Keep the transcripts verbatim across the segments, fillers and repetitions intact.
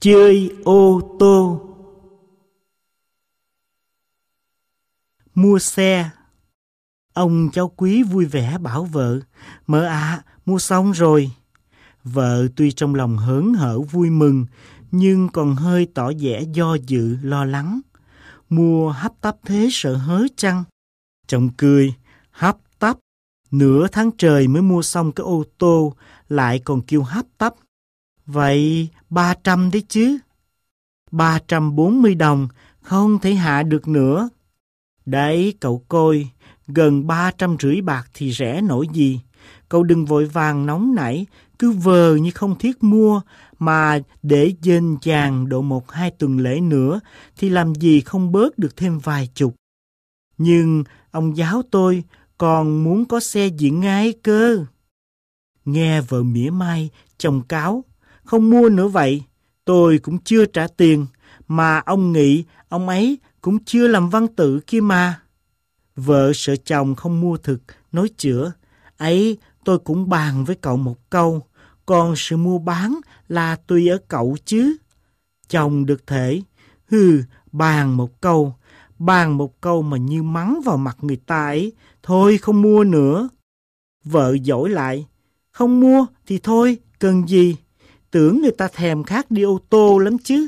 Chơi ô tô. Mua xe. Ông cháu Quý vui vẻ bảo vợ: "Mợ ạ, à, mua xong rồi." Vợ tuy trong lòng hớn hở vui mừng, nhưng còn hơi tỏ vẻ do dự lo lắng. Mua hấp tấp thế sợ hớ chăng? Chồng cười: "Hấp tấp, nửa tháng trời mới mua xong cái ô tô, lại còn kêu hấp tấp. Vậy ba trăm đấy chứ." Ba trăm bốn mươi đồng, không thể hạ được nữa. Đấy cậu coi, gần ba trăm rưỡi bạc thì rẻ nổi gì. Cậu đừng vội vàng nóng nảy, cứ vờ như không thiết mua, mà để dên dàng độ một hai tuần lễ nữa thì làm gì không bớt được thêm vài chục. Nhưng ông giáo tôi còn muốn có xe diện ngay cơ. Nghe vợ mỉa mai, chồng cáo: "Không mua nữa vậy, tôi cũng chưa trả tiền, mà ông nghĩ ông ấy cũng chưa làm văn tự kia mà." Vợ sợ chồng không mua thực, nói chữa: "Ấy, tôi cũng bàn với cậu một câu, còn sự mua bán là tùy ở cậu chứ." Chồng được thể: "Hừ, bàn một câu, bàn một câu mà như mắng vào mặt người ta ấy, thôi không mua nữa." Vợ dỗi lại: "Không mua thì thôi, cần gì, tưởng người ta thèm khát đi ô tô lắm chứ."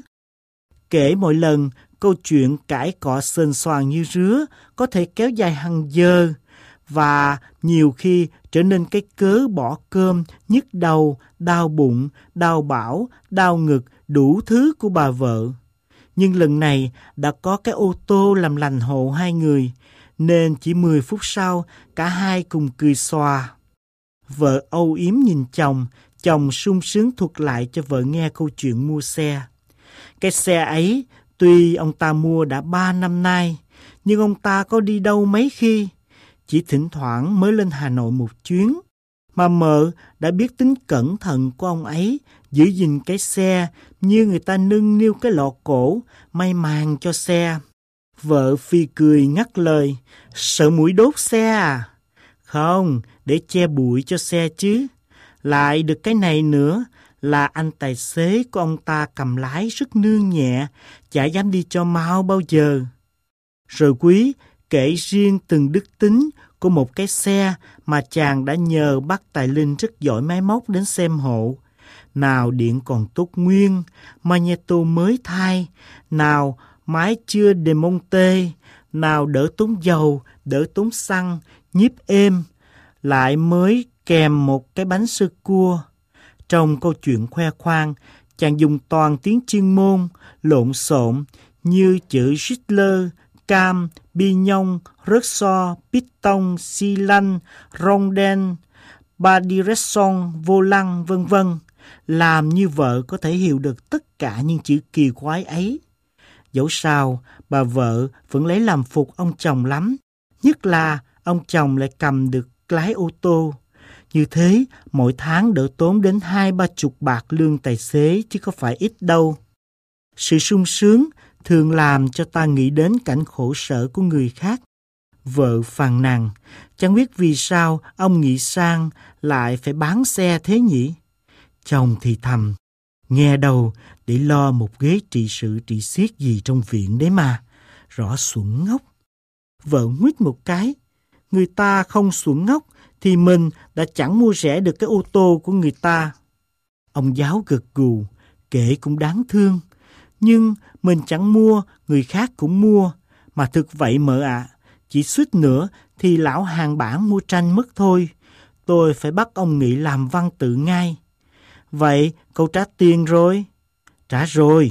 Kể mỗi lần, câu chuyện cãi cọ sền soàn như rứa, có thể kéo dài hàng giờ, và nhiều khi trở nên cái cớ bỏ cơm, nhức đầu, đau bụng, đau bão, đau ngực, đủ thứ của bà vợ. Nhưng lần này đã có cái ô tô làm lành hộ hai người, nên chỉ mười phút sau, cả hai cùng cười xòa. Vợ âu yếm nhìn chồng, chồng sung sướng thuật lại cho vợ nghe câu chuyện mua xe. Cái xe ấy, tuy ông ta mua đã ba năm nay, nhưng ông ta có đi đâu mấy khi. Chỉ thỉnh thoảng mới lên Hà Nội một chuyến. Mà mợ đã biết tính cẩn thận của ông ấy, giữ gìn cái xe như người ta nâng niu cái lọ cổ, may màng cho xe. Vợ phi cười ngắt lời: "Sợ muỗi đốt xe à?" "Không, để che bụi cho xe chứ. Lại được cái này nữa là anh tài xế của ông ta cầm lái rất nương nhẹ, chả dám đi cho mau bao giờ." Rồi Quý kể riêng từng đức tính của một cái xe mà chàng đã nhờ bác Tài Linh rất giỏi máy móc đến xem hộ. Nào điện còn tốt nguyên, magneto mới thay, nào máy chưa demonte, nào đỡ tốn dầu, đỡ tốn xăng, nhíp êm, lại mới kèm một cái bánh sơ cua. Trong câu chuyện khoe khoang, chàng dùng toàn tiếng chuyên môn, lộn xộn như chữ Hitler, cam, bignon, ressort, piston, xi lanh, rondel, ba direction, vô lăng, vân vân, làm như vợ có thể hiểu được tất cả những chữ kỳ quái ấy. Dẫu sao, bà vợ vẫn lấy làm phục ông chồng lắm, nhất là ông chồng lại cầm được lái ô tô. Như thế, mỗi tháng đỡ tốn đến hai ba chục bạc lương tài xế chứ có phải ít đâu. Sự sung sướng thường làm cho ta nghĩ đến cảnh khổ sở của người khác. Vợ phàn nàn: "Chẳng biết vì sao ông Nghị Sang lại phải bán xe thế nhỉ?" Chồng thì thầm: "Nghe đâu để lo một ghế trị sự trị xiết gì trong viện đấy mà, rõ xuẩn ngốc." Vợ nguýt một cái: "Người ta không xuẩn ngốc thì mình đã chẳng mua rẻ được cái ô tô của người ta." Ông giáo gật gù: "Kể cũng đáng thương. Nhưng mình chẳng mua, người khác cũng mua. Mà thực vậy mợ ạ, à, chỉ suýt nữa thì lão hàng bản mua tranh mất thôi. Tôi phải bắt ông Nghị làm văn tự ngay." "Vậy cậu trả tiền rồi?" "Trả rồi."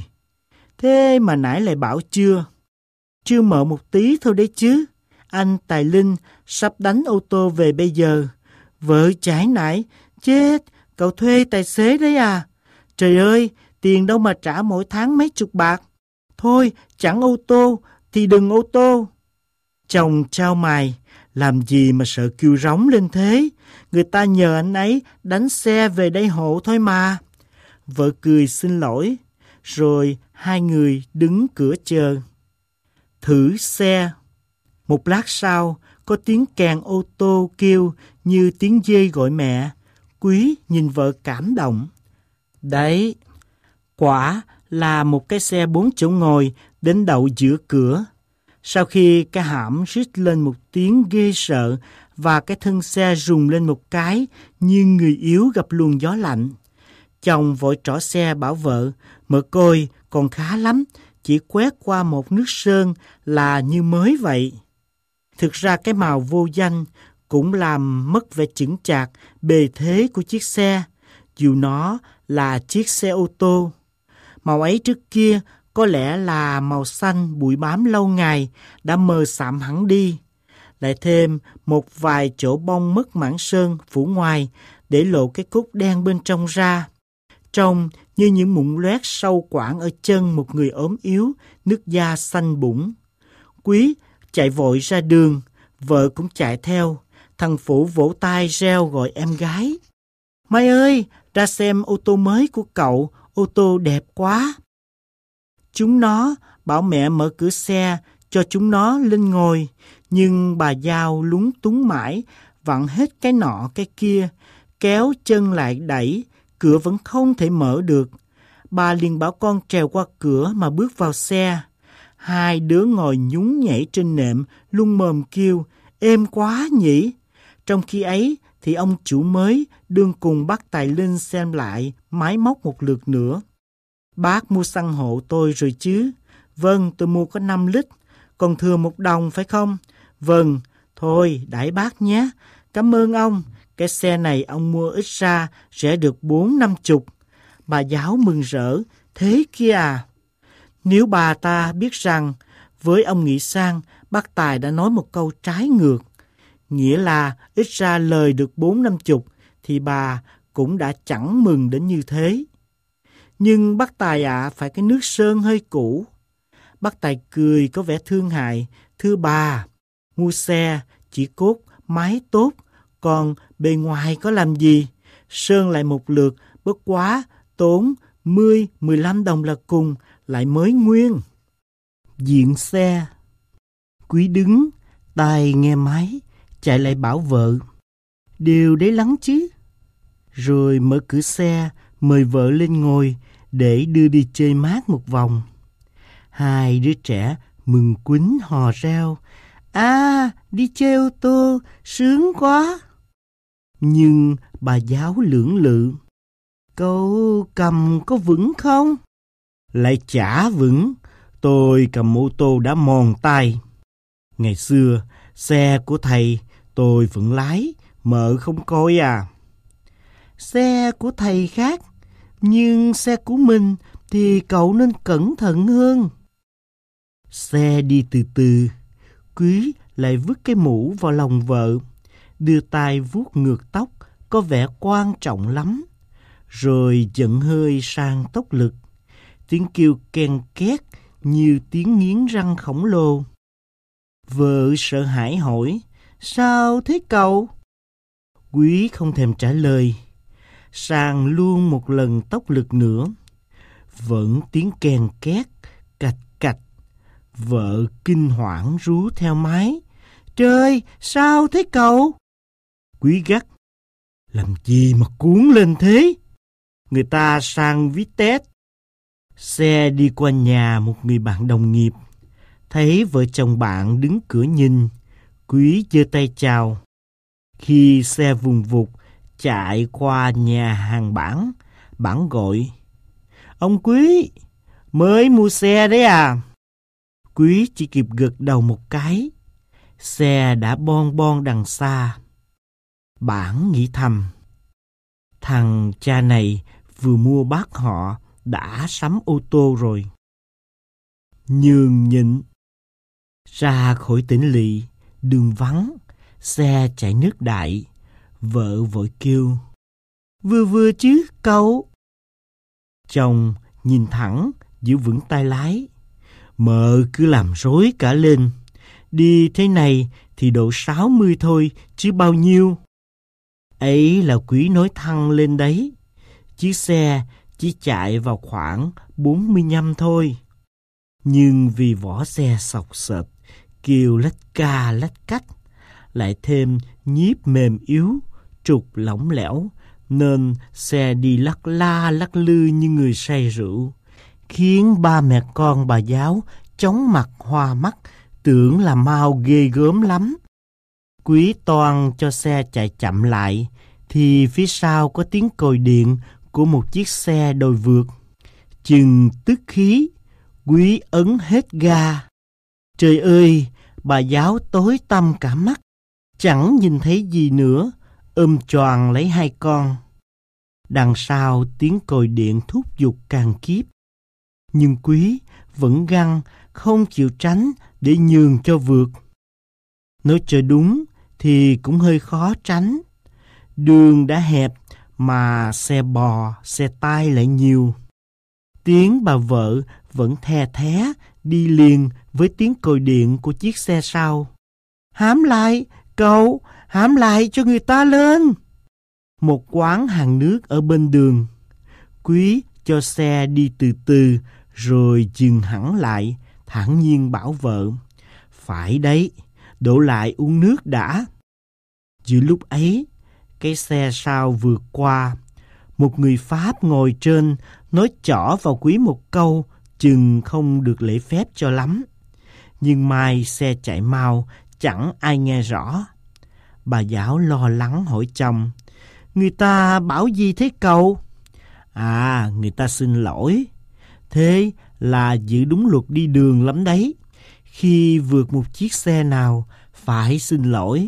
"Thế mà nãy lại bảo chưa?" "Chưa mợ một tí thôi đấy chứ. Anh Tài Linh sắp đánh ô tô về bây giờ." Vợ chải nải: "Chết, cậu thuê tài xế đấy à? Trời ơi, tiền đâu mà trả mỗi tháng mấy chục bạc. Thôi, chẳng ô tô thì đừng ô tô." Chồng trao mày: "Làm gì mà sợ kêu rống lên thế? Người ta nhờ anh ấy đánh xe về đây hộ thôi mà." Vợ cười xin lỗi, rồi hai người đứng cửa chờ. Thử xe. Một lát sau, có tiếng kèn ô tô kêu như tiếng dê gọi mẹ. Quý nhìn vợ cảm động. Đấy, quả là một cái xe bốn chỗ ngồi đến đậu giữa cửa. Sau khi cái hãm rít lên một tiếng ghê sợ và cái thân xe rùng lên một cái như người yếu gặp luồng gió lạnh. Chồng vội trỏ xe bảo vợ, mợ coi còn khá lắm, chỉ quét qua một nước sơn là như mới vậy. Thực ra cái màu vô danh cũng làm mất vẻ chững chạc, bề thế của chiếc xe, dù nó là chiếc xe ô tô. Màu ấy trước kia có lẽ là màu xanh bụi bám lâu ngày đã mờ sạm hẳn đi. Lại thêm một vài chỗ bông mất mảng sơn phủ ngoài để lộ cái cốt đen bên trong ra. Trông như những mụn loét sâu quảng ở chân một người ốm yếu, nước da xanh bủng. Quý chạy vội ra đường, vợ cũng chạy theo. Thằng Phụ vỗ tay reo gọi em gái. Mai ơi, ra xem ô tô mới của cậu, ô tô đẹp quá. Chúng nó bảo mẹ mở cửa xe cho chúng nó lên ngồi, nhưng bà Giao lúng túng mãi, vặn hết cái nọ cái kia, kéo chân lại đẩy, cửa vẫn không thể mở được. Bà liền bảo con trèo qua cửa mà bước vào xe. Hai đứa ngồi nhún nhảy trên nệm, luôn mồm kêu, êm quá nhỉ. Trong khi ấy thì ông chủ mới đương cùng bác Tài Linh xem lại máy móc một lượt nữa. Bác mua xăng hộ tôi rồi chứ? Vâng, tôi mua có năm lít, còn thừa một đồng phải không? Vâng, thôi đãi bác nhé. Cảm ơn ông, cái xe này ông mua ít ra sẽ được bốn năm chục. Bà Giáo mừng rỡ, thế kia à? Nếu bà ta biết rằng với ông Nghị Sang, bác Tài đã nói một câu trái ngược, nghĩa là ít ra lời được bốn năm chục, thì bà cũng đã chẳng mừng đến như thế. Nhưng bác Tài ạ, à, phải cái nước sơn hơi cũ. Bác Tài cười có vẻ thương hại, thưa bà, mua xe chỉ cốt máy tốt, còn bề ngoài có làm gì? Sơn lại một lượt bất quá tốn mười mười lăm đồng là cùng, lại mới nguyên. Diện xe. Quý đứng, tai nghe máy, chạy lại bảo vợ, đều đấy lắm chứ. Rồi mở cửa xe, mời vợ lên ngồi để đưa đi chơi mát một vòng. Hai đứa trẻ mừng quýnh hò reo, à, đi chơi ô tô, sướng quá. Nhưng bà Giáo lưỡng lự, cậu cầm có vững không? Lại chả vững, tôi cầm ô tô đã mòn tay. Ngày xưa, xe của thầy tôi vẫn lái, mợ không coi à. Xe của thầy khác, nhưng xe của mình thì cậu nên cẩn thận hơn. Xe đi từ từ, Quý lại vứt cái mũ vào lòng vợ, đưa tay vuốt ngược tóc, có vẻ quan trọng lắm. Rồi giận hơi sang tốc lực, tiếng kêu ken két như tiếng nghiến răng khổng lồ. Vợ sợ hãi hỏi, sao thế cậu? Quý không thèm trả lời, sang luôn một lần tốc lực nữa. Vẫn tiếng ken két, cạch cạch. Vợ kinh hoảng rú theo máy, trời, sao thế cậu? Quý gắt, làm gì mà cuốn lên thế? Người ta sang vít tét. Xe đi qua nhà một người bạn đồng nghiệp, thấy vợ chồng bạn đứng cửa nhìn, Quý giơ tay chào. Khi xe vùng vụt chạy qua nhà hàng Bản, Bản gọi, ông Quý, mới mua xe đấy à? Quý chỉ kịp gật đầu một cái, xe đã bon bon đằng xa. Bản nghĩ thầm, thằng cha này vừa mua bác họ đã sắm ô tô rồi. Nhường nhịn. Ra khỏi tỉnh lỵ, đường vắng, xe chạy nước đại. Vợ vội kêu, vừa vừa chứ cậu. Chồng nhìn thẳng, giữ vững tay lái. Mợ cứ làm rối cả lên. Đi thế này thì độ sáu mươi thôi, chứ bao nhiêu. Ấy là Quý nói thăng lên đấy. Chiếc xe chỉ chạy vào khoảng bốn mươi lăm thôi. Nhưng vì vỏ xe sọc sệt, kêu lách ca lách cách, lại thêm nhíp mềm yếu, trục lỏng lẻo, nên xe đi lắc la lắc lư như người say rượu. khiến ba mẹ con bà giáo chóng mặt hoa mắt, tưởng là mau ghê gớm lắm. Quý toan cho xe chạy chậm lại, thì phía sau có tiếng còi điện của một chiếc xe đồi vượt. Chừng tức khí, Quý ấn hết ga. Trời ơi, bà giáo tối tăm cả mắt, chẳng nhìn thấy gì nữa, ôm choàng lấy hai con. Đằng sau tiếng còi điện thúc giục càng kiếp. Nhưng Quý vẫn găng, không chịu tránh để nhường cho vượt. Nói cho đúng thì cũng hơi khó tránh. Đường đã hẹp mà xe bò, xe tay lại nhiều. Tiếng bà vợ vẫn the thé đi liền với tiếng còi điện của chiếc xe sau. Hãm lại, cậu, hãm lại cho người ta lên. Một quán hàng nước ở bên đường. Quý cho xe đi từ từ rồi dừng hẳn lại, thản nhiên bảo vợ. Phải đấy, đổ lại uống nước đã. Giữa lúc ấy, cái xe sau vượt qua. Một người Pháp ngồi trên nói chỏ vào Quý một câu chừng không được lễ phép cho lắm. Nhưng mai xe chạy mau, chẳng ai nghe rõ. Bà giáo lo lắng hỏi chồng. Người ta bảo gì thế cậu? À, người ta xin lỗi. Thế là giữ đúng luật đi đường lắm đấy. Khi vượt một chiếc xe nào, phải xin lỗi.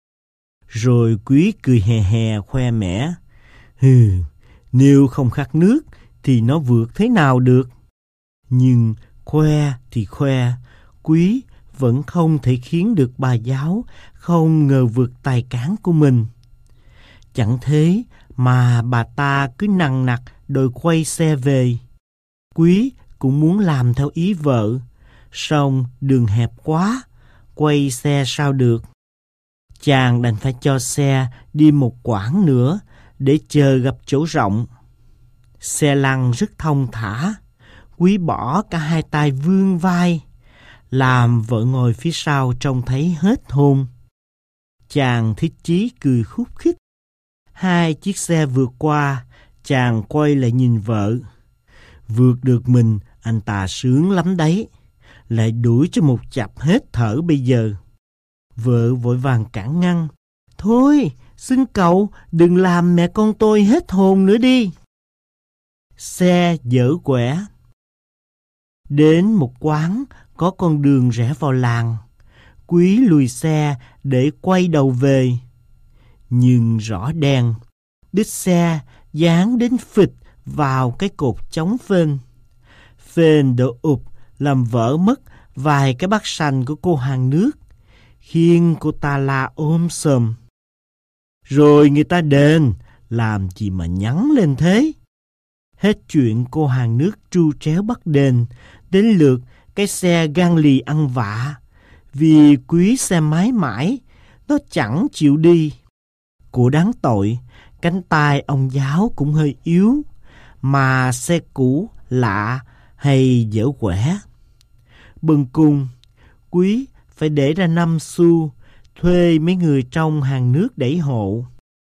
Rồi Quý cười hè hè khoe mẽ. Hừ, nếu không khát nước thì nó vượt thế nào được. Nhưng khoe thì khoe, Quý vẫn không thể khiến được bà giáo không ngờ vượt tài cán của mình. Chẳng thế mà bà ta cứ nằng nặc đòi quay xe về. Quý cũng muốn làm theo ý vợ, song đường hẹp quá, quay xe sao được. Chàng đành phải cho xe đi một quãng nữa để chờ gặp chỗ rộng. Xe lăn rất thông thả, Quý bỏ cả hai tay vươn vai, làm vợ ngồi phía sau trông thấy hết hồn. Chàng thích chí cười khúc khích. Hai chiếc xe vượt qua, chàng quay lại nhìn vợ. Vượt được mình, anh ta sướng lắm đấy. Lại đuổi cho một chặp hết thở bây giờ. Vợ vội vàng cản ngăn. Thôi, xin cậu đừng làm mẹ con tôi hết hồn nữa đi. Xe dở quẻ. Đến một quán có con đường rẽ vào làng. Quý lùi xe để quay đầu về. Nhưng rõ đèn, đít xe dán đến phịch vào cái cột chống phên. Phên đổ ụp làm vỡ mất vài cái bát xanh của cô hàng nước, khiến cô ta la ôm sòm. Rồi người ta đền, làm gì mà nhắn lên thế? Hết chuyện cô hàng nước tru tréo bắt đền, đến lượt cái xe gan lì ăn vạ. Vì Quý xe máy mãi, nó chẳng chịu đi. Của đáng tội, cánh tay ông giáo cũng hơi yếu, mà xe cũ, lạ hay dở quẻ. Bần cùng, Quý phải để ra năm xu, thuê mấy người trong hàng nước đẩy hộ.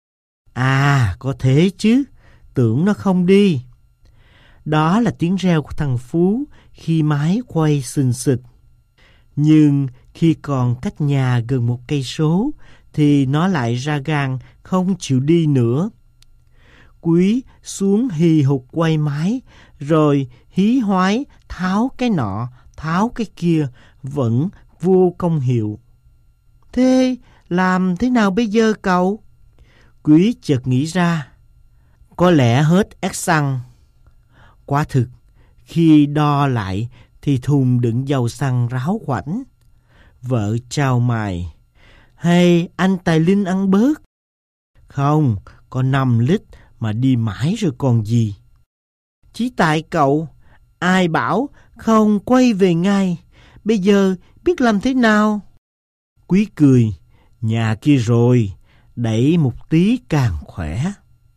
À, có thế chứ, tưởng nó không đi. Đó là tiếng reo của thằng Phú khi máy quay xình xịch. Nhưng khi còn cách nhà gần một cây số, thì nó lại ra gan không chịu đi nữa. Quý xuống hì hục quay máy, rồi hí hoái tháo cái nọ, tháo cái kia, vẫn vô công hiệu. Thế làm thế nào bây giờ cậu? Quý chợt nghĩ ra, có lẽ hết ét xăng. Quả thực, khi đo lại thì thùng đựng dầu xăng ráo quảnh. Vợ chào mày, hay anh Tài Linh ăn bớt? Không, có năm lít mà đi mãi rồi còn gì. Chỉ tại cậu, ai bảo không quay về ngay, bây giờ biết làm thế nào? Quý cười, nhà kia rồi, đẩy một tí càng khỏe.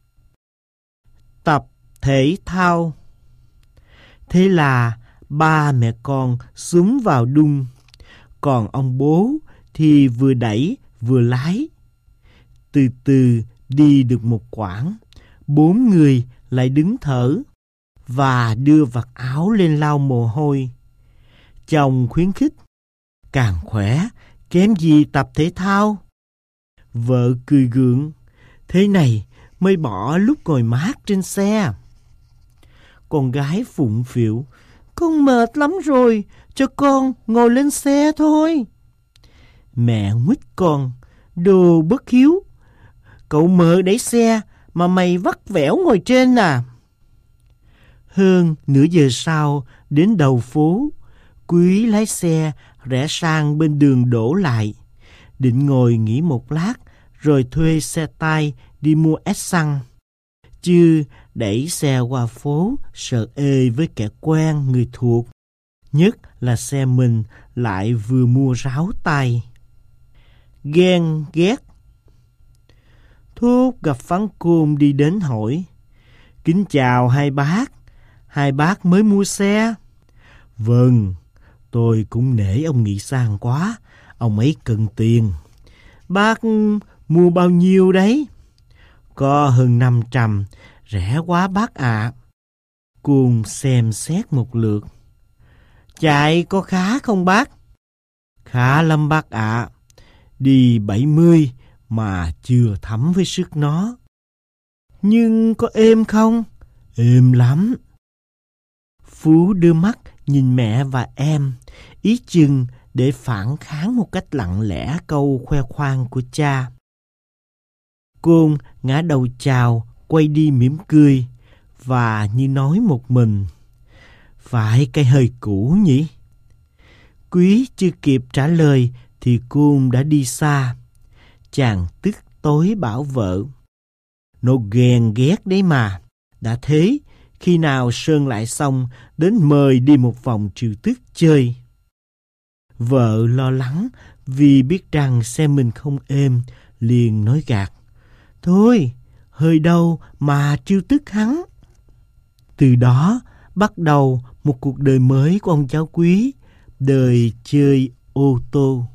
Tập thể thao. Thế là ba mẹ con xuống vào đung, còn ông bố thì vừa đẩy vừa lái. Từ từ đi được một quãng, bốn người lại đứng thở. và đưa vạt áo lên lau mồ hôi. Chồng khuyến khích: càng khỏe, kém gì tập thể thao. Vợ cười gượng: thế này mới bỏ lúc ngồi mát trên xe. Con gái phụng phịu: con mệt lắm rồi, cho con ngồi lên xe thôi. Mẹ nguýt con: đồ bất hiếu, cậu mợ đẩy xe mà mày vắt vẻo ngồi trên à. Hơn nửa giờ sau, đến đầu phố, Quý lái xe rẽ sang bên đường đổ lại, định ngồi nghỉ một lát rồi thuê xe tay đi mua ét xăng. Chứ đẩy xe qua phố sợ ê với kẻ quen người thuộc, nhất là xe mình lại vừa mua ráo tay. Ghen ghét. Thúc gặp Phán Côn đi đến hỏi: kính chào hai bác, hai bác mới mua xe? Vâng, tôi cũng nể ông nghĩ sang quá, ông ấy cần tiền. Bác mua bao nhiêu đấy? Có hơn năm trăm, rẻ quá bác ạ. À. Côn xem xét một lượt. Chạy có khá không bác? Khá lắm bác ạ. À. Đi bảy mươi mà chưa thấm với sức nó. Nhưng có êm không? Êm lắm. Phú đưa mắt nhìn mẹ và em, ý chừng để phản kháng một cách lặng lẽ câu khoe khoang của cha. Côn ngã đầu chào, quay đi mỉm cười, và như nói một mình: phải cái hơi cũ nhỉ? Quý chưa kịp trả lời thì Côn đã đi xa. Chàng tức tối bảo vợ: nó ghen ghét đấy mà. Đã thế, khi nào sơn lại xong, đến mời đi một vòng Triều Tước chơi. Vợ lo lắng vì biết rằng xe mình không êm, liền nói gạt: thôi, hơi đâu mà Triều Tước hắn. Từ đó bắt đầu một cuộc đời mới của ông cháu Quý, đời chơi ô tô.